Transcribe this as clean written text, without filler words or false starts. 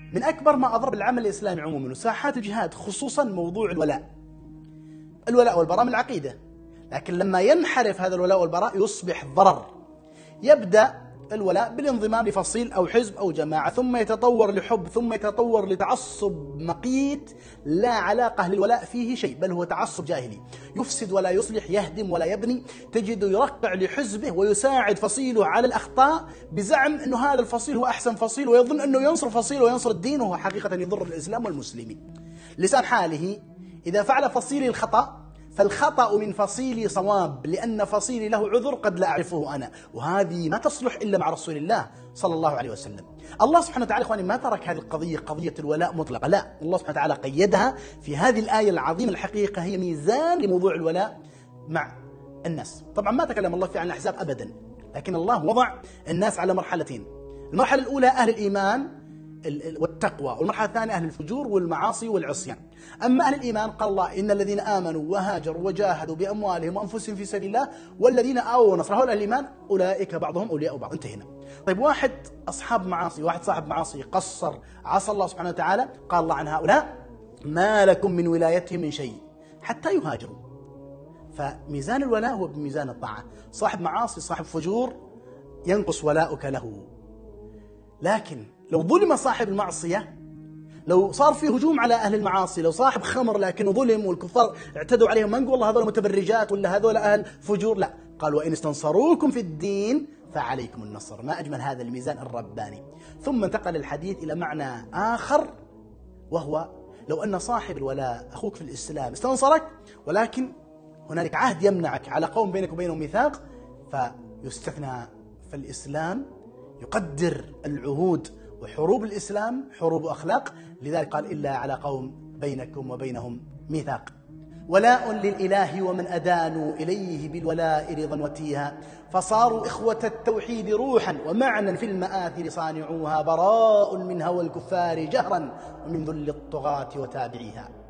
من أكبر ما أضر بالعمل الإسلامي عموما وساحات الجهاد خصوصا موضوع الولاء. الولاء والبراء من العقيدة، لكن لما ينحرف هذا الولاء والبراء يصبح ضرر. يبدأ الولاء بالانضمام لفصيل أو حزب أو جماعة، ثم يتطور لحب، ثم يتطور لتعصب مقيت لا علاقة للولاء فيه شيء، بل هو تعصب جاهلي يفسد ولا يصلح، يهدم ولا يبني. تجد يرقع لحزبه ويساعد فصيله على الأخطاء بزعم أنه هذا الفصيل هو أحسن فصيل، ويظن أنه ينصر فصيله وينصر الدين، وهو حقيقة يضر الإسلام والمسلمين. لسان حاله إذا فعل فصيلي الخطأ فالخطأ من فصيلي صواب، لأن فصيلي له عذر قد لا أعرفه أنا، وهذه ما تصلح إلا مع رسول الله صلى الله عليه وسلم. الله سبحانه وتعالى إخواني ما ترك هذه القضية قضية الولاء مطلقة، لا، الله سبحانه وتعالى قيدها في هذه الآية العظيمة. الحقيقة هي ميزان لموضوع الولاء مع الناس. طبعا ما تكلم الله فيه عن الأحزاب أبدا، لكن الله وضع الناس على مرحلتين. المرحلة الأولى أهل الإيمان والتقوى، والمرحلة الثانية أهل الفجور والمعاصي والعصيان. أما أهل الإيمان قال الله إن الذين آمنوا وهاجروا وجاهدوا بأموالهم وأنفسهم في سبيل الله والذين آووا ونصروا أهل الإيمان أولئك بعضهم أولياء بعض. انتهينا. طيب واحد أصحاب معاصي، واحد صاحب معاصي قصر عصى الله سبحانه وتعالى، قال الله عن هؤلاء ما لكم من ولايتهم من شيء حتى يهاجروا. فميزان الولاء هو بميزان الطاعة. صاحب معاصي صاحب فجور ينقص ولاؤك له. لكن لو ظلم صاحب المعصية، لو صار في هجوم على أهل المعاصي، لو صاحب خمر لكنه ظلم والكفار اعتدوا عليهم، ما نقول والله هذول متبرجات ولا هذول أهل فجور، لا، قال وإن استنصروكم في الدين فعليكم النصر. ما أجمل هذا الميزان الرباني. ثم انتقل الحديث إلى معنى آخر، وهو لو أن صاحب الولاء أخوك في الإسلام استنصرك، ولكن هنالك عهد يمنعك على قوم بينك وبينهم ميثاق، فيستثنى. فالإسلام يقدر العهود، وحروب الإسلام حروب أخلاق، لذلك قال إلا على قوم بينكم وبينهم ميثاق. ولاء للإله ومن أدانوا إليه بالولاء رضا وتيها، فصاروا إخوة التوحيد روحا ومعنى في المآثر صانعوها، براء من هوى الكفار جهرا ومن ذل الطغاة وتابعيها.